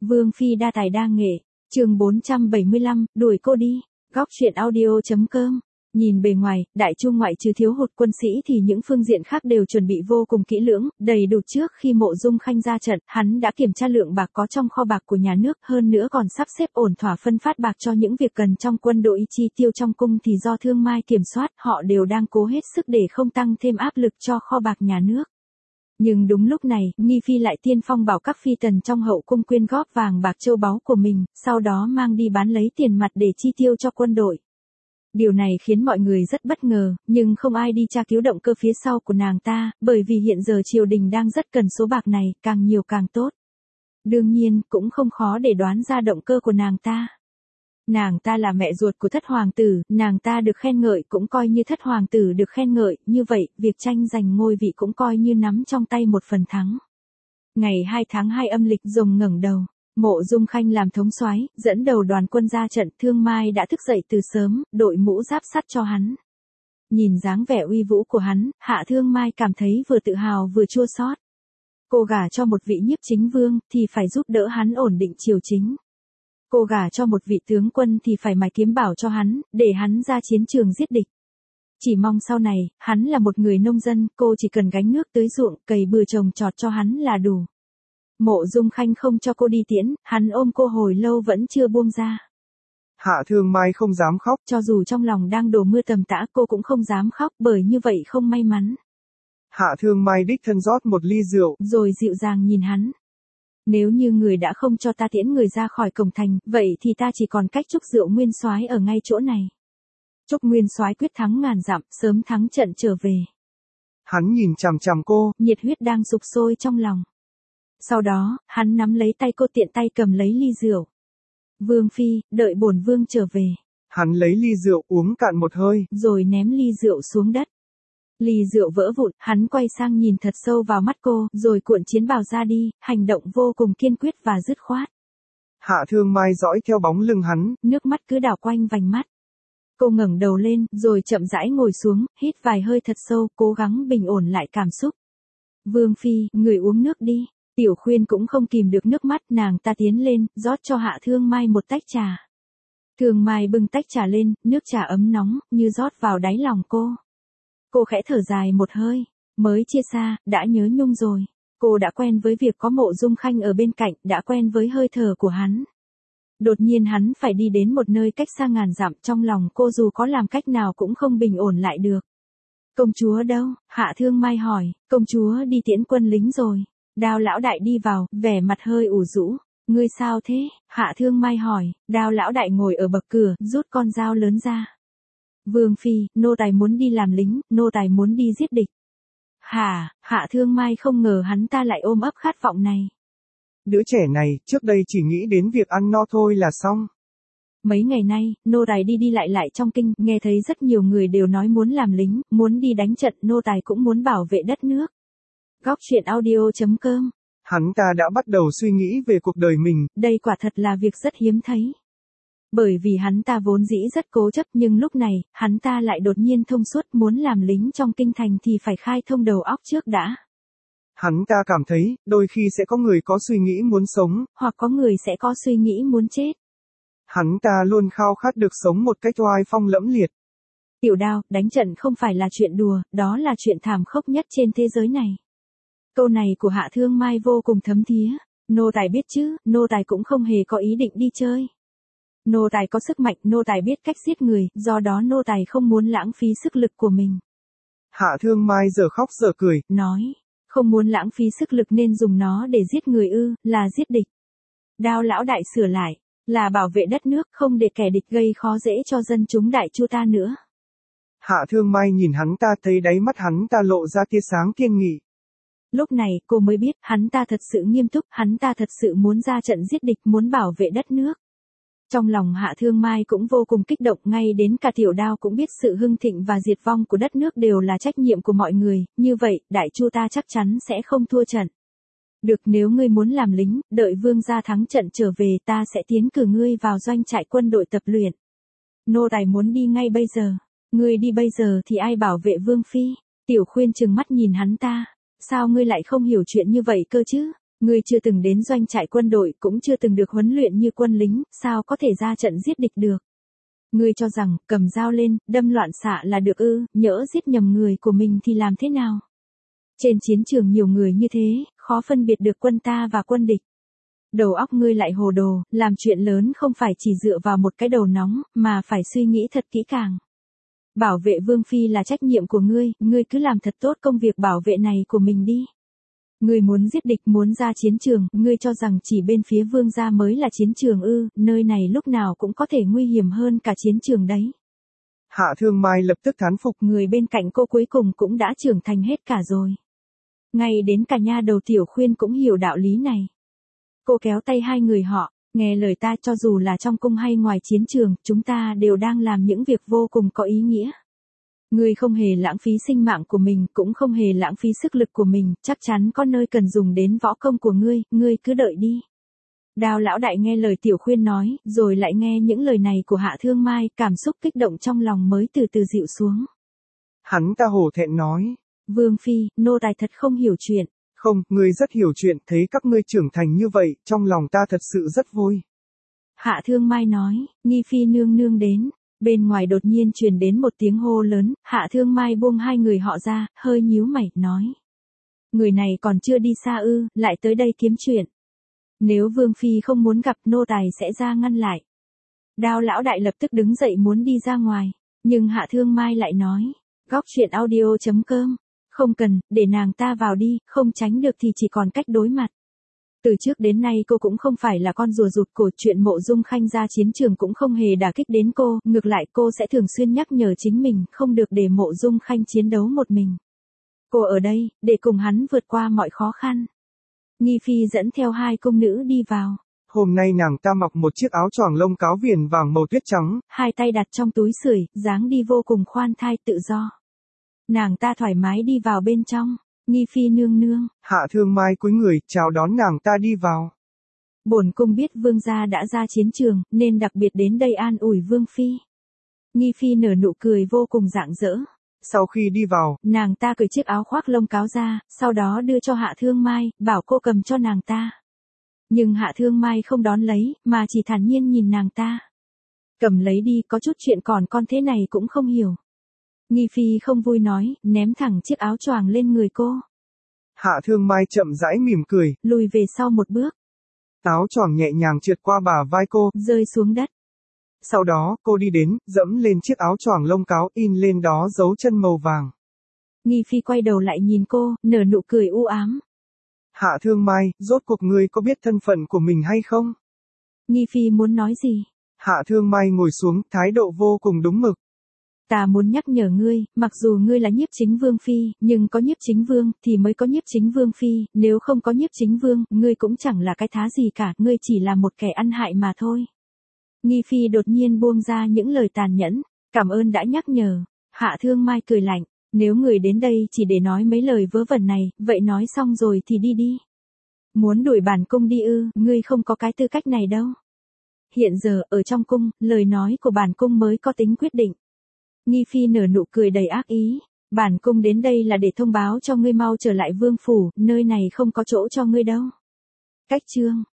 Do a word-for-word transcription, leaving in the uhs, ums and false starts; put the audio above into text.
Vương phi đa tài đa nghệ, chương bốn trăm bảy mươi lăm, đuổi cô đi, góc truyện audio chấm com. Nhìn bề ngoài, đại chu ngoại trừ thiếu hụt quân sĩ thì những phương diện khác đều chuẩn bị vô cùng kỹ lưỡng, đầy đủ trước khi Mộ Dung Khanh ra trận, hắn đã kiểm tra lượng bạc có trong kho bạc của nhà nước, hơn nữa còn sắp xếp ổn thỏa phân phát bạc cho những việc cần trong quân đội, chi tiêu trong cung thì do Thương Mai kiểm soát, họ đều đang cố hết sức để không tăng thêm áp lực cho kho bạc nhà nước. Nhưng đúng lúc này, Nghi Phi lại tiên phong bảo các phi tần trong hậu cung quyên góp vàng bạc châu báu của mình, sau đó mang đi bán lấy tiền mặt để chi tiêu cho quân đội. Điều này khiến mọi người rất bất ngờ, nhưng không ai đi tra cứu động cơ phía sau của nàng ta, bởi vì hiện giờ triều đình đang rất cần số bạc này, càng nhiều càng tốt. Đương nhiên, cũng không khó để đoán ra động cơ của nàng ta. Nàng ta là mẹ ruột của thất hoàng tử, nàng ta được khen ngợi cũng coi như thất hoàng tử được khen ngợi, như vậy, việc tranh giành ngôi vị cũng coi như nắm trong tay một phần thắng. Ngày hai tháng hai âm lịch, Rồng ngẩng đầu. Mộ Dung Khanh làm thống soái, dẫn đầu đoàn quân ra trận, Thương Mai đã thức dậy từ sớm, đội mũ giáp sắt cho hắn. Nhìn dáng vẻ uy vũ của hắn, Hạ Thương Mai cảm thấy vừa tự hào vừa chua xót. Cô gả cho một vị nhiếp chính vương, thì phải giúp đỡ hắn ổn định triều chính. Cô gả cho một vị tướng quân thì phải mài kiếm bảo cho hắn, để hắn ra chiến trường giết địch. Chỉ mong sau này, hắn là một người nông dân, cô chỉ cần gánh nước tưới ruộng, cày bừa trồng trọt cho hắn là đủ. Mộ Dung Khanh không cho cô đi tiễn, hắn ôm cô hồi lâu vẫn chưa buông ra. Hạ Thương Mai không dám khóc. Cho dù trong lòng đang đổ mưa tầm tã, cô cũng không dám khóc, bởi như vậy không may mắn. Hạ Thương Mai đích thân rót một ly rượu, rồi dịu dàng nhìn hắn. Nếu như người đã không cho ta tiễn người ra khỏi cổng thành, vậy thì ta chỉ còn cách chúc rượu Nguyên Soái ở ngay chỗ này. Chúc Nguyên Soái quyết thắng ngàn dặm, sớm thắng trận trở về. Hắn nhìn chằm chằm cô, nhiệt huyết đang sục sôi trong lòng. Sau đó, hắn nắm lấy tay cô, tiện tay cầm lấy ly rượu. Vương phi, đợi bổn vương trở về. Hắn lấy ly rượu uống cạn một hơi, rồi ném ly rượu xuống đất. Ly rượu vỡ vụn, hắn quay sang nhìn thật sâu vào mắt cô, rồi cuộn chiến bào ra đi, hành động vô cùng kiên quyết và dứt khoát. Hạ Thương Mai dõi theo bóng lưng hắn, nước mắt cứ đảo quanh vành mắt. Cô ngẩng đầu lên, rồi chậm rãi ngồi xuống, hít vài hơi thật sâu, cố gắng bình ổn lại cảm xúc. Vương phi, người uống nước đi. Tiểu Khuyên cũng không kìm được nước mắt, nàng ta tiến lên, rót cho Hạ Thương Mai một tách trà. Thương Mai bưng tách trà lên, nước trà ấm nóng, như rót vào đáy lòng cô. Cô khẽ thở dài một hơi, mới chia xa, đã nhớ nhung rồi. Cô đã quen với việc có Mộ Dung Khanh ở bên cạnh, đã quen với hơi thở của hắn. Đột nhiên hắn phải đi đến một nơi cách xa ngàn dặm, trong lòng cô dù có làm cách nào cũng không bình ổn lại được. Công chúa đâu? Hạ Thương Mai hỏi. Công chúa đi tiễn quân lính rồi. Đao lão đại đi vào, vẻ mặt hơi ủ rũ. Ngươi sao thế? Hạ Thương Mai hỏi. Đao lão đại ngồi ở bậc cửa, rút con dao lớn ra. Vương phi, nô tài muốn đi làm lính, nô tài muốn đi giết địch. Hả? Hạ Thương Mai không ngờ hắn ta lại ôm ấp khát vọng này. Đứa trẻ này, trước đây chỉ nghĩ đến việc ăn no thôi là xong. Mấy ngày nay, nô tài đi đi lại lại trong kinh, nghe thấy rất nhiều người đều nói muốn làm lính, muốn đi đánh trận, nô tài cũng muốn bảo vệ đất nước. Góc truyện audio chấm com. Hắn ta đã bắt đầu suy nghĩ về cuộc đời mình. Đây quả thật là việc rất hiếm thấy. Bởi vì hắn ta vốn dĩ rất cố chấp, nhưng lúc này, hắn ta lại đột nhiên thông suốt, muốn làm lính trong kinh thành thì phải khai thông đầu óc trước đã. Hắn ta cảm thấy, đôi khi sẽ có người có suy nghĩ muốn sống, hoặc có người sẽ có suy nghĩ muốn chết. Hắn ta luôn khao khát được sống một cách oai phong lẫm liệt. Tiểu Đao, đánh trận không phải là chuyện đùa, đó là chuyện thảm khốc nhất trên thế giới này. Câu này của Hạ Thương Mai vô cùng thấm thía. Nô tài biết chứ, nô tài cũng không hề có ý định đi chơi. Nô tài có sức mạnh, nô tài biết cách giết người, do đó nô tài không muốn lãng phí sức lực của mình. Hạ Thương Mai giờ khóc giờ cười, nói, không muốn lãng phí sức lực nên dùng nó để giết người ư, là giết địch. Đao lão đại sửa lại, là bảo vệ đất nước, không để kẻ địch gây khó dễ cho dân chúng đại chu ta nữa. Hạ Thương Mai nhìn hắn ta, thấy đáy mắt hắn ta lộ ra tia sáng kiên nghị. Lúc này cô mới biết, hắn ta thật sự nghiêm túc, hắn ta thật sự muốn ra trận giết địch, muốn bảo vệ đất nước. Trong lòng Hạ Thương Mai cũng vô cùng kích động, ngay đến cả Tiểu Đao cũng biết sự hưng thịnh và diệt vong của đất nước đều là trách nhiệm của mọi người, như vậy, đại chu ta chắc chắn sẽ không thua trận. Được, nếu ngươi muốn làm lính, đợi vương gia thắng trận trở về ta sẽ tiến cử ngươi vào doanh trại quân đội tập luyện. Nô tài muốn đi ngay bây giờ. Ngươi đi bây giờ thì ai bảo vệ vương phi? Tiểu Khuyên trừng mắt nhìn hắn ta. Sao ngươi lại không hiểu chuyện như vậy cơ chứ? Ngươi chưa từng đến doanh trại quân đội, cũng chưa từng được huấn luyện như quân lính, sao có thể ra trận giết địch được? Ngươi cho rằng, cầm dao lên, đâm loạn xạ là được ư, nhỡ giết nhầm người của mình thì làm thế nào? Trên chiến trường nhiều người như thế, khó phân biệt được quân ta và quân địch. Đầu óc ngươi lại hồ đồ, làm chuyện lớn không phải chỉ dựa vào một cái đầu nóng, mà phải suy nghĩ thật kỹ càng. Bảo vệ Vương Phi là trách nhiệm của ngươi, ngươi cứ làm thật tốt công việc bảo vệ này của mình đi. Ngươi muốn giết địch, muốn ra chiến trường, ngươi cho rằng chỉ bên phía Vương gia mới là chiến trường ư, nơi này lúc nào cũng có thể nguy hiểm hơn cả chiến trường đấy. Hạ Thương Mai lập tức thán phục. Người bên cạnh cô cuối cùng cũng đã trưởng thành hết cả rồi. Ngay đến cả nha đầu Tiểu Khuyên cũng hiểu đạo lý này. Cô kéo tay hai người họ, nghe lời ta, cho dù là trong cung hay ngoài chiến trường, chúng ta đều đang làm những việc vô cùng có ý nghĩa. Ngươi không hề lãng phí sinh mạng của mình, cũng không hề lãng phí sức lực của mình, chắc chắn có nơi cần dùng đến võ công của ngươi, ngươi cứ đợi đi. Đào lão đại nghe lời Tiểu Khuyên nói, rồi lại nghe những lời này của Hạ Thương Mai, cảm xúc kích động trong lòng mới từ từ dịu xuống. Hắn ta hổ thẹn nói. Vương Phi, nô tài thật không hiểu chuyện. Không, ngươi rất hiểu chuyện, thấy các ngươi trưởng thành như vậy, trong lòng ta thật sự rất vui. Hạ Thương Mai nói, Nghi Phi nương nương đến. Bên ngoài đột nhiên truyền đến một tiếng hô lớn, Hạ Thương Mai buông hai người họ ra, hơi nhíu mày, nói. Người này còn chưa đi xa ư, lại tới đây kiếm chuyện. Nếu Vương Phi không muốn gặp, nô tài sẽ ra ngăn lại. Đao lão đại lập tức đứng dậy muốn đi ra ngoài, nhưng Hạ Thương Mai lại nói, góc chuyện audio chấm com, không cần, để nàng ta vào đi, không tránh được thì chỉ còn cách đối mặt. Từ trước đến nay cô cũng không phải là con rùa rụt cổ, chuyện Mộ Dung Khanh ra chiến trường cũng không hề đả kích đến cô, ngược lại cô sẽ thường xuyên nhắc nhở chính mình, không được để Mộ Dung Khanh chiến đấu một mình. Cô ở đây, để cùng hắn vượt qua mọi khó khăn. Nghi Phi dẫn theo hai cung nữ đi vào. Hôm nay nàng ta mặc một chiếc áo choàng lông cáo viền vàng màu tuyết trắng, hai tay đặt trong túi sưởi, dáng đi vô cùng khoan thai tự do. Nàng ta thoải mái đi vào bên trong. Nghi Phi nương nương. Hạ Thương Mai cúi người, chào đón nàng ta đi vào. Bổn cung biết Vương gia đã ra chiến trường, nên đặc biệt đến đây an ủi Vương Phi. Nghi Phi nở nụ cười vô cùng rạng rỡ. Sau khi đi vào, nàng ta cởi chiếc áo khoác lông cáo ra, sau đó đưa cho Hạ Thương Mai, bảo cô cầm cho nàng ta. Nhưng Hạ Thương Mai không đón lấy, mà chỉ thản nhiên nhìn nàng ta. Cầm lấy đi, có chút chuyện còn con thế này cũng không hiểu. Nghi Phi không vui nói, ném thẳng chiếc áo choàng lên người cô. Hạ Thương Mai chậm rãi mỉm cười, lùi về sau một bước. Áo choàng nhẹ nhàng trượt qua bả vai cô, rơi xuống đất. Sau đó, cô đi đến, dẫm lên chiếc áo choàng lông cáo, in lên đó dấu chân màu vàng. Nghi Phi quay đầu lại nhìn cô, nở nụ cười u ám. Hạ Thương Mai, rốt cuộc ngươi có biết thân phận của mình hay không? Nghi Phi muốn nói gì? Hạ Thương Mai ngồi xuống, thái độ vô cùng đúng mực. Ta muốn nhắc nhở ngươi, mặc dù ngươi là Nhiếp Chính Vương Phi, nhưng có Nhiếp Chính Vương, thì mới có Nhiếp Chính Vương Phi, nếu không có Nhiếp Chính Vương, ngươi cũng chẳng là cái thá gì cả, ngươi chỉ là một kẻ ăn hại mà thôi. Nghi Phi đột nhiên buông ra những lời tàn nhẫn, cảm ơn đã nhắc nhở. Hạ Thương Mai cười lạnh, nếu người đến đây chỉ để nói mấy lời vớ vẩn này, vậy nói xong rồi thì đi đi. Muốn đuổi bản cung đi ư, ngươi không có cái tư cách này đâu. Hiện giờ, ở trong cung, lời nói của bản cung mới có tính quyết định. Nghi Phi nở nụ cười đầy ác ý, bản cung đến đây là để thông báo cho ngươi mau trở lại vương phủ, nơi này không có chỗ cho ngươi đâu. Cách chương